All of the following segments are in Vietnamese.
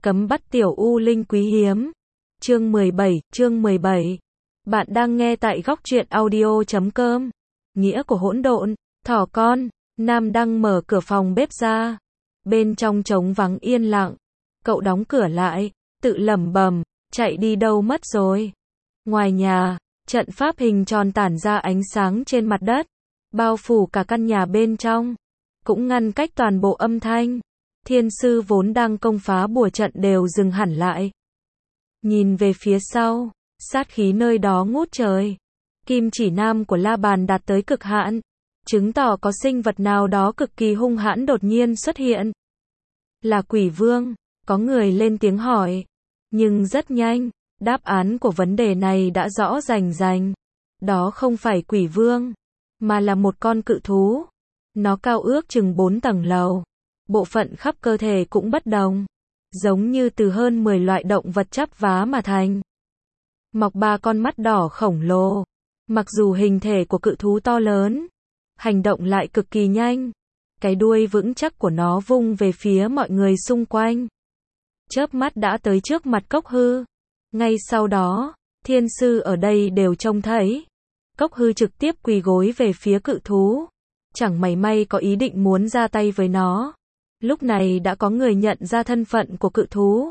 Cấm bắt tiểu u linh quý hiếm. Chương 17. Bạn đang nghe tại góc truyện audio.com. Nghĩa của hỗn độn. Thỏ con. Nam Đăng mở cửa phòng bếp ra. Bên trong trống vắng yên lặng. Cậu đóng cửa lại, tự lẩm bẩm, chạy đi đâu mất rồi. Ngoài nhà, trận pháp hình tròn tản ra ánh sáng trên mặt đất, bao phủ cả căn nhà bên trong, cũng ngăn cách toàn bộ âm thanh. Thiên sư vốn đang công phá bùa trận đều dừng hẳn lại. Nhìn về phía sau, sát khí nơi đó ngút trời. Kim chỉ nam của La Bàn đạt tới cực hạn, chứng tỏ có sinh vật nào đó cực kỳ hung hãn đột nhiên xuất hiện. Là quỷ vương, có người lên tiếng hỏi. Nhưng rất nhanh, đáp án của vấn đề này đã rõ rành. Đó không phải quỷ vương, mà là một con cự thú. Nó cao ước chừng 4 tầng lầu. Bộ phận khắp cơ thể cũng bất đồng, giống như từ hơn 10 loại động vật chắp vá mà thành. Mọc 3 con mắt đỏ khổng lồ. Mặc dù hình thể của cự thú to lớn, hành động lại cực kỳ nhanh. Cái đuôi vững chắc của nó vung về phía mọi người xung quanh. Chớp mắt đã tới trước mặt Cốc Hư. Ngay sau đó, thiên sư ở đây đều trông thấy. Cốc Hư trực tiếp quỳ gối về phía cự thú. Chẳng mảy may có ý định muốn ra tay với nó. Lúc này đã có người nhận ra thân phận của cự thú.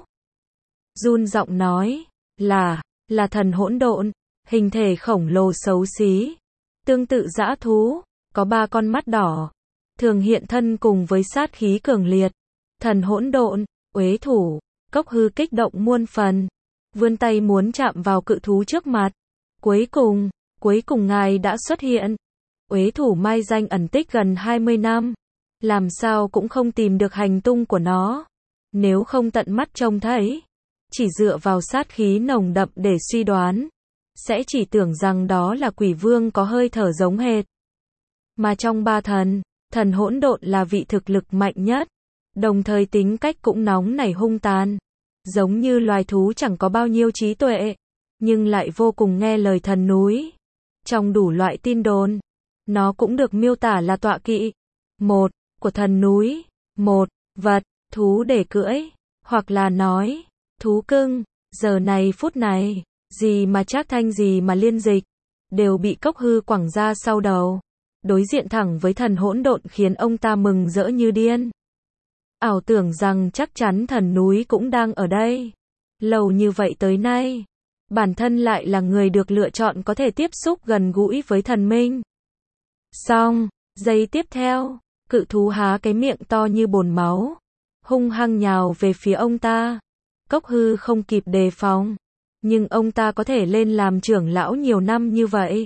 Run giọng nói, là thần hỗn độn, hình thể khổng lồ xấu xí. Tương tự dã thú, có 3 con mắt đỏ. Thường hiện thân cùng với sát khí cường liệt. Thần hỗn độn, uế thủ. Cốc Hư kích động muôn phần. Vươn tay muốn chạm vào cự thú trước mặt. Cuối cùng ngài đã xuất hiện. Uế thủ mai danh ẩn tích gần 20 năm. Làm sao cũng không tìm được hành tung của nó. Nếu không tận mắt trông thấy, chỉ dựa vào sát khí nồng đậm để suy đoán, sẽ chỉ tưởng rằng đó là quỷ vương có hơi thở giống hệt. Mà trong 3 thần, thần hỗn độn là vị thực lực mạnh nhất, đồng thời tính cách cũng nóng nảy hung tàn. Giống như loài thú chẳng có bao nhiêu trí tuệ, nhưng lại vô cùng nghe lời thần núi. Trong đủ loại tin đồn, nó cũng được miêu tả là tọa kỵ một của thần núi, một vật, thú để cưỡi, hoặc là nói, thú cưng. Giờ này phút này, gì mà Trác Thanh gì mà Liên Dịch, đều bị Cốc Hư quẳng ra sau đầu. Đối diện thẳng với thần hỗn độn khiến ông ta mừng rỡ như điên. Ảo tưởng rằng chắc chắn thần núi cũng đang ở đây. Lâu như vậy tới nay, bản thân lại là người được lựa chọn có thể tiếp xúc gần gũi với thần minh. Xong, giây tiếp theo, cự thú há cái miệng to như bồn máu, hung hăng nhào về phía ông ta. Cốc Hư không kịp đề phòng, nhưng ông ta có thể lên làm trưởng lão nhiều năm như vậy,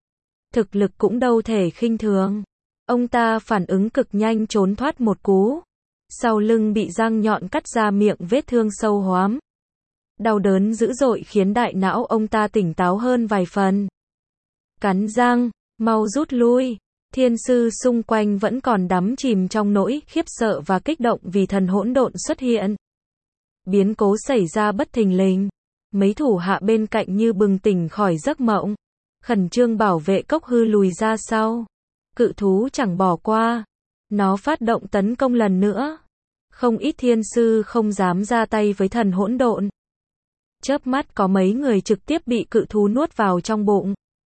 thực lực cũng đâu thể khinh thường. Ông ta phản ứng cực nhanh trốn thoát một cú. Sau lưng bị răng nhọn cắt ra miệng, vết thương sâu hoắm. Đau đớn dữ dội khiến đại não ông ta tỉnh táo hơn vài phần. Cắn răng, mau rút lui. Thiên sư xung quanh vẫn còn đắm chìm trong nỗi khiếp sợ và kích động vì thần hỗn độn xuất hiện. Biến cố xảy ra bất thình lình. Mấy thủ hạ bên cạnh như bừng tỉnh khỏi giấc mộng, khẩn trương bảo vệ Cốc Hư lùi ra sau. Cự thú chẳng bỏ qua. Nó phát động tấn công lần nữa. Không ít thiên sư không dám ra tay với thần hỗn độn. Chớp mắt có mấy người trực tiếp bị cự thú nuốt vào trong bụng.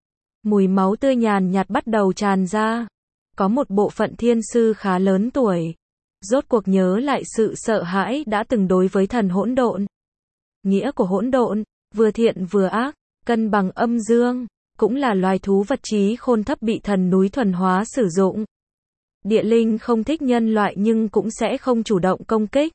Mùi máu tươi nhàn nhạt bắt đầu tràn ra. Có một bộ phận thiên sư khá lớn tuổi, rốt cuộc nhớ lại sự sợ hãi đã từng đối với thần hỗn độn. Nghĩa của hỗn độn, vừa thiện vừa ác, cân bằng âm dương, cũng là loài thú vật trí khôn thấp bị thần núi thuần hóa sử dụng. Địa linh không thích nhân loại nhưng cũng sẽ không chủ động công kích.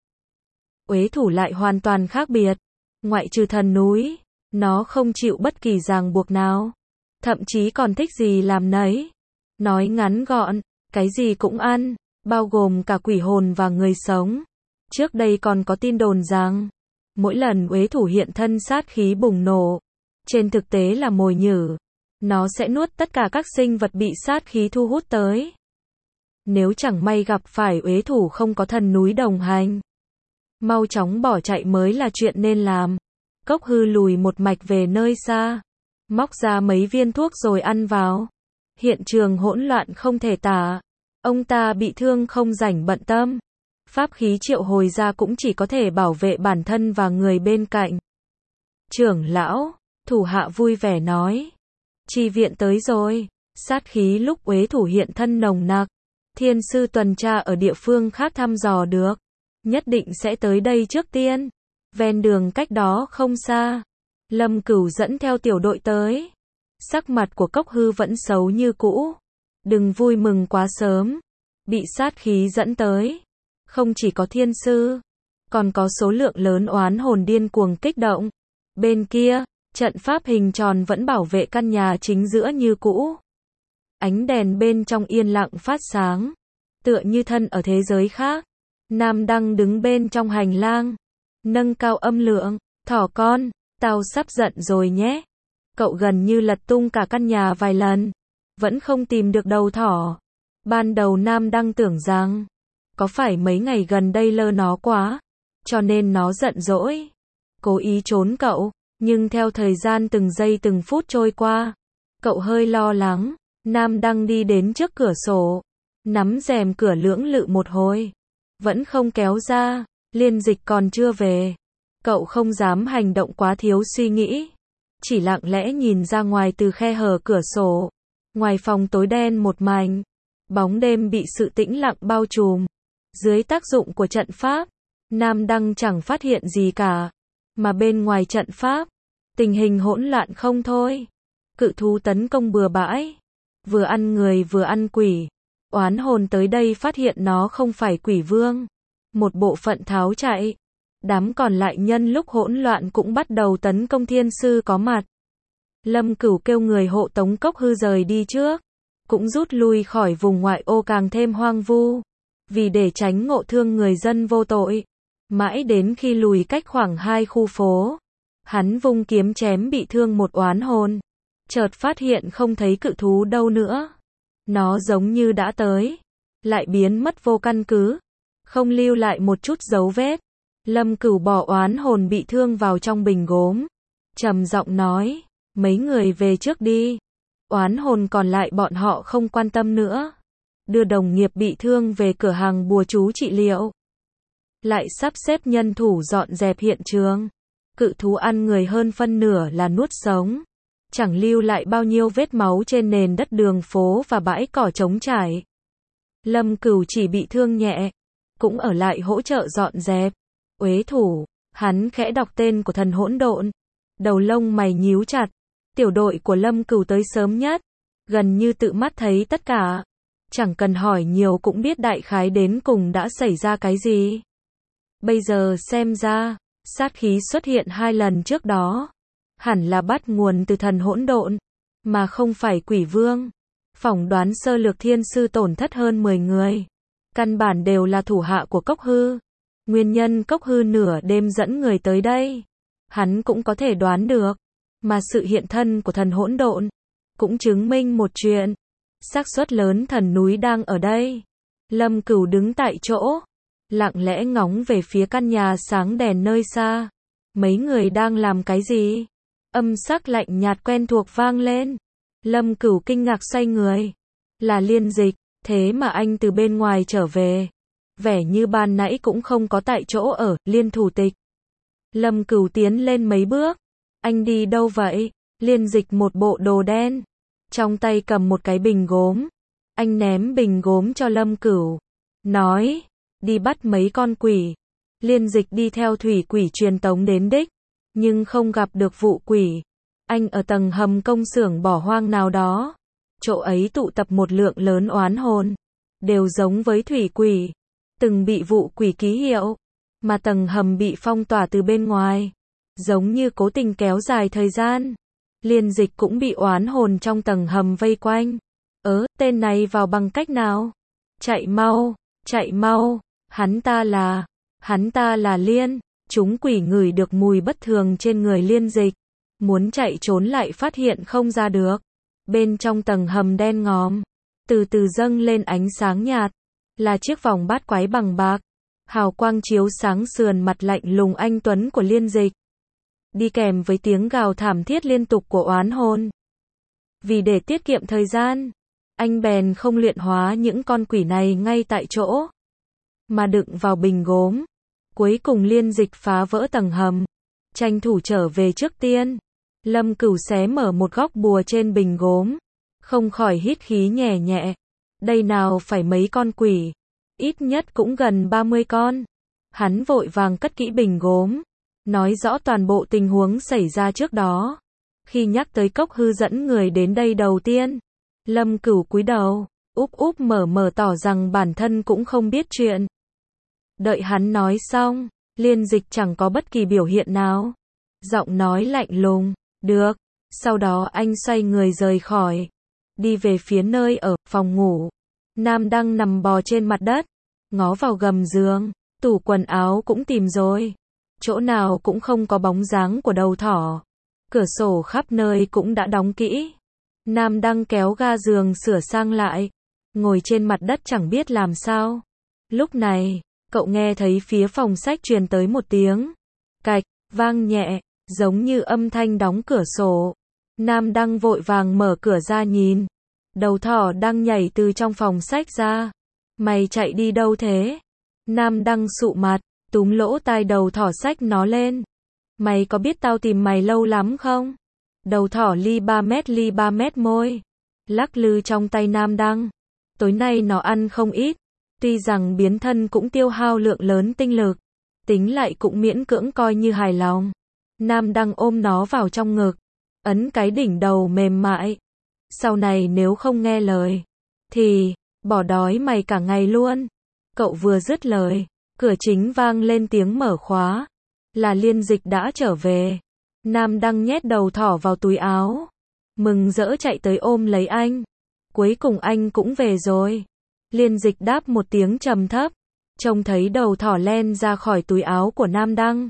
Uế thủ lại hoàn toàn khác biệt. Ngoại trừ thần núi, nó không chịu bất kỳ ràng buộc nào. Thậm chí còn thích gì làm nấy. Nói ngắn gọn, cái gì cũng ăn, bao gồm cả quỷ hồn và người sống. Trước đây còn có tin đồn rằng, mỗi lần uế thủ hiện thân sát khí bùng nổ, trên thực tế là mồi nhử. Nó sẽ nuốt tất cả các sinh vật bị sát khí thu hút tới. Nếu chẳng may gặp phải uế thủ không có thần núi đồng hành, mau chóng bỏ chạy mới là chuyện nên làm. Cốc Hư lùi một mạch về nơi xa, móc ra mấy viên thuốc rồi ăn vào. Hiện trường hỗn loạn không thể tả. Ông ta bị thương không rảnh bận tâm. Pháp khí triệu hồi ra cũng chỉ có thể bảo vệ bản thân và người bên cạnh. Trưởng lão, thủ hạ vui vẻ nói. Chi viện tới rồi. Sát khí lúc uế thủ hiện thân nồng nặc. Thiên sư tuần tra ở địa phương khác thăm dò được. Nhất định sẽ tới đây trước tiên. Ven đường cách đó không xa. Lâm Cửu dẫn theo tiểu đội tới. Sắc mặt của Cốc Hư vẫn xấu như cũ. Đừng vui mừng quá sớm. Bị sát khí dẫn tới. Không chỉ có thiên sư. Còn có số lượng lớn oán hồn điên cuồng kích động. Bên kia, trận pháp hình tròn vẫn bảo vệ căn nhà chính giữa như cũ. Ánh đèn bên trong yên lặng phát sáng. Tựa như thân ở thế giới khác. Nam Đăng đứng bên trong hành lang. Nâng cao âm lượng. Thỏ con, tao sắp giận rồi nhé. Cậu gần như lật tung cả căn nhà vài lần. Vẫn không tìm được đầu thỏ. Ban đầu Nam Đăng tưởng rằng, có phải mấy ngày gần đây lơ nó quá, cho nên nó giận dỗi. Cố ý trốn cậu, nhưng theo thời gian từng giây từng phút trôi qua, cậu hơi lo lắng. Nam Đăng đi đến trước cửa sổ, nắm rèm cửa lưỡng lự một hồi. Vẫn không kéo ra, Liên Dịch còn chưa về. Cậu không dám hành động quá thiếu suy nghĩ. Chỉ lặng lẽ nhìn ra ngoài từ khe hở cửa sổ. Ngoài phòng tối đen một mảnh. Bóng đêm bị sự tĩnh lặng bao trùm. Dưới tác dụng của trận pháp, Nam Đăng chẳng phát hiện gì cả. Mà bên ngoài trận pháp, tình hình hỗn loạn không thôi. Cự thú tấn công bừa bãi. Vừa ăn người vừa ăn quỷ. Oán hồn tới đây phát hiện nó không phải quỷ vương. Một bộ phận tháo chạy. Đám còn lại nhân lúc hỗn loạn cũng bắt đầu tấn công thiên sư có mặt. Lâm Cửu kêu người hộ tống Cốc Hư rời đi trước. Cũng rút lui khỏi vùng ngoại ô càng thêm hoang vu. Vì để tránh ngộ thương người dân vô tội. Mãi đến khi lùi cách khoảng 2 khu phố. Hắn vung kiếm chém bị thương một oán hồn. Chợt phát hiện không thấy cự thú đâu nữa. Nó giống như đã tới. Lại biến mất vô căn cứ. Không lưu lại một chút dấu vết. Lâm Cửu bỏ oán hồn bị thương vào trong bình gốm. Trầm giọng nói. Mấy người về trước đi. Oán hồn còn lại bọn họ không quan tâm nữa. Đưa đồng nghiệp bị thương về cửa hàng bùa chú trị liệu. Lại sắp xếp nhân thủ dọn dẹp hiện trường. Cự thú ăn người hơn phân nửa là nuốt sống. Chẳng lưu lại bao nhiêu vết máu trên nền đất đường phố và bãi cỏ trống trải. Lâm Cửu chỉ bị thương nhẹ. Cũng ở lại hỗ trợ dọn dẹp. Uế thủ, hắn khẽ đọc tên của thần hỗn độn. Đầu lông mày nhíu chặt. Tiểu đội của Lâm Cửu tới sớm nhất. Gần như tự mắt thấy tất cả. Chẳng cần hỏi nhiều cũng biết đại khái đến cùng đã xảy ra cái gì. Bây giờ xem ra, sát khí xuất hiện 2 lần trước đó. Hẳn là bắt nguồn từ thần hỗn độn, mà không phải quỷ vương. Phỏng đoán sơ lược thiên sư tổn thất hơn 10 người. Căn bản đều là thủ hạ của Cốc Hư. Nguyên nhân Cốc Hư nửa đêm dẫn người tới đây. Hắn cũng có thể đoán được. Mà sự hiện thân của thần hỗn độn cũng chứng minh một chuyện. Xác suất lớn thần núi đang ở đây. Lâm Cửu đứng tại chỗ. Lặng lẽ ngóng về phía căn nhà sáng đèn nơi xa. Mấy người đang làm cái gì? Âm sắc lạnh nhạt quen thuộc vang lên. Lâm Cửu kinh ngạc xoay người. Là Liên Dịch, thế mà anh từ bên ngoài trở về. Vẻ như ban nãy cũng không có tại chỗ ở, Liên thủ tịch. Lâm Cửu tiến lên mấy bước. Anh đi đâu vậy? Liên Dịch một bộ đồ đen. Trong tay cầm một cái bình gốm. Anh ném bình gốm cho Lâm Cửu. Nói, đi bắt mấy con quỷ. Liên Dịch đi theo thủy quỷ truyền tống đến đích. Nhưng không gặp được vụ quỷ. Anh ở tầng hầm công xưởng bỏ hoang nào đó. Chỗ ấy tụ tập một lượng lớn oán hồn. Đều giống với thủy quỷ. Từng bị vụ quỷ ký hiệu. Mà tầng hầm bị phong tỏa từ bên ngoài. Giống như cố tình kéo dài thời gian. Liên Dịch cũng bị oán hồn trong tầng hầm vây quanh. Tên này vào bằng cách nào? Chạy mau, hắn ta là Liên. Chúng quỷ ngửi được mùi bất thường trên người Liên Dịch. Muốn chạy trốn lại phát hiện không ra được. Bên trong tầng hầm đen ngòm. Từ từ dâng lên ánh sáng nhạt. Là chiếc vòng bát quái bằng bạc. Hào quang chiếu sáng sườn mặt lạnh lùng anh tuấn của Liên Dịch. Đi kèm với tiếng gào thảm thiết liên tục của oán hồn. Vì để tiết kiệm thời gian, anh bèn không luyện hóa những con quỷ này ngay tại chỗ. mà đựng vào bình gốm. Cuối cùng Liên Dịch phá vỡ tầng hầm, tranh thủ trở về trước tiên. Lâm Cửu xé mở một góc bùa trên bình gốm, không khỏi hít khí nhẹ nhẹ. Đây nào phải mấy con quỷ, ít nhất cũng gần 30 con. Hắn vội vàng cất kỹ bình gốm, nói rõ toàn bộ tình huống xảy ra trước đó. Khi nhắc tới Cốc Hư dẫn người đến đây đầu tiên, Lâm Cửu cúi đầu, úp úp mở mở tỏ rằng bản thân cũng không biết chuyện. Đợi hắn nói xong, Liên Dịch chẳng có bất kỳ biểu hiện nào. Giọng nói lạnh lùng, được. Sau đó anh xoay người rời khỏi, đi về phía nơi ở, phòng ngủ. Nam Đăng nằm bò trên mặt đất, ngó vào gầm giường, tủ quần áo cũng tìm rồi. Chỗ nào cũng không có bóng dáng của đầu thỏ. Cửa sổ khắp nơi cũng đã đóng kỹ. Nam Đăng kéo ga giường sửa sang lại, ngồi trên mặt đất chẳng biết làm sao. Lúc này, cậu nghe thấy phía phòng sách truyền tới một tiếng cạch, vang nhẹ, giống như âm thanh đóng cửa sổ. Nam Đăng vội vàng mở cửa ra nhìn. Đầu thỏ đang nhảy từ trong phòng sách ra. Mày chạy đi đâu thế? Nam Đăng sụ mặt, túm lỗ tai đầu thỏ xách nó lên. Mày có biết tao tìm mày lâu lắm không? Đầu thỏ ly 3 mét môi, lắc lư trong tay Nam Đăng. Tối nay nó ăn không ít, tuy rằng biến thân cũng tiêu hao lượng lớn tinh lực, tính lại cũng miễn cưỡng coi như hài lòng. Nam Đăng ôm nó vào trong ngực, ấn cái đỉnh đầu mềm mại. Sau này nếu không nghe lời, thì bỏ đói mày cả ngày luôn. Cậu vừa dứt lời, cửa chính vang lên tiếng mở khóa. Là Liên Dịch đã trở về. Nam Đăng nhét đầu thỏ vào túi áo, mừng rỡ chạy tới ôm lấy anh. Cuối cùng anh cũng về rồi. Liên Dịch đáp một tiếng trầm thấp, trông thấy đầu thỏ len ra khỏi túi áo của Nam Đăng.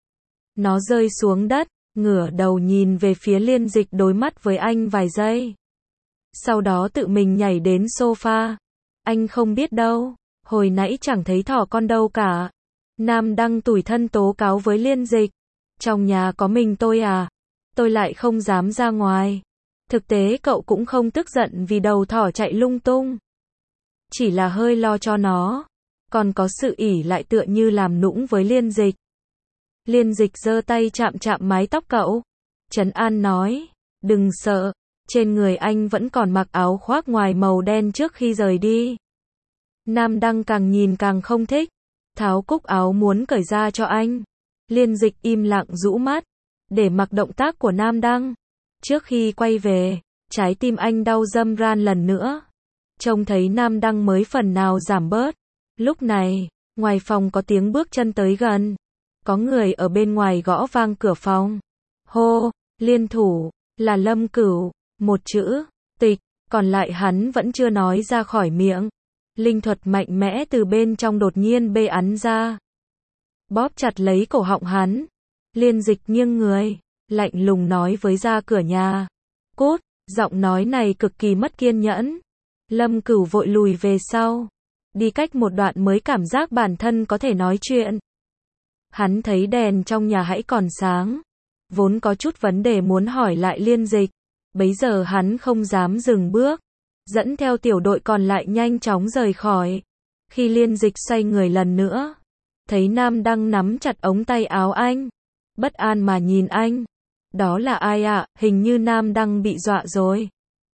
Nó rơi xuống đất, ngửa đầu nhìn về phía Liên Dịch đối mắt với anh vài giây. Sau đó tự mình nhảy đến sofa. Anh không biết đâu, hồi nãy chẳng thấy thỏ con đâu cả. Nam Đăng tủi thân tố cáo với Liên Dịch. Trong nhà có mình tôi à? Tôi lại không dám ra ngoài. Thực tế cậu cũng không tức giận vì đầu thỏ chạy lung tung. Chỉ là hơi lo cho nó. Còn có sự ỷ lại tựa như làm nũng với Liên Dịch. Liên Dịch giơ tay chạm chạm mái tóc cậu. Trấn an nói, đừng sợ. Trên người anh vẫn còn mặc áo khoác ngoài màu đen trước khi rời đi. Nam Đăng càng nhìn càng không thích. Tháo cúc áo muốn cởi ra cho anh. Liên Dịch im lặng rũ mắt, để mặc động tác của Nam Đăng. Trước khi quay về, trái tim anh đau râm ran lần nữa. Trông thấy Nam Đăng mới phần nào giảm bớt. Lúc này, ngoài phòng có tiếng bước chân tới gần. Có người ở bên ngoài gõ vang cửa phòng. Hô, Liên thủ, là Lâm Cửu. Một chữ, tịch, còn lại hắn vẫn chưa nói ra khỏi miệng. Linh thuật mạnh mẽ từ bên trong đột nhiên bê ắn ra, bóp chặt lấy cổ họng hắn. Liên Dịch nghiêng người, lạnh lùng nói với ra cửa nhà. Cút, giọng nói này cực kỳ mất kiên nhẫn. Lâm Cửu vội lùi về sau, đi cách một đoạn mới cảm giác bản thân có thể nói chuyện. Hắn thấy đèn trong nhà hãy còn sáng, vốn có chút vấn đề muốn hỏi lại Liên Dịch. Bấy giờ hắn không dám dừng bước, dẫn theo tiểu đội còn lại nhanh chóng rời khỏi. Khi Liên Dịch xoay người lần nữa, thấy Nam Đăng nắm chặt ống tay áo anh, bất an mà nhìn anh. Đó là ai ạ? Hình như Nam Đăng bị dọa rồi.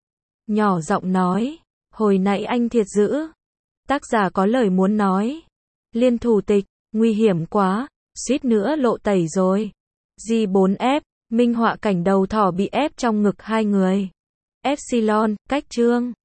Nhỏ giọng nói, hồi nãy anh thiệt dữ. Tác giả có lời muốn nói. Liên thủ tịch, nguy hiểm quá, suýt nữa lộ tẩy rồi. G4F, minh họa cảnh đầu thỏ bị ép trong ngực hai người. Epsilon, cách chương.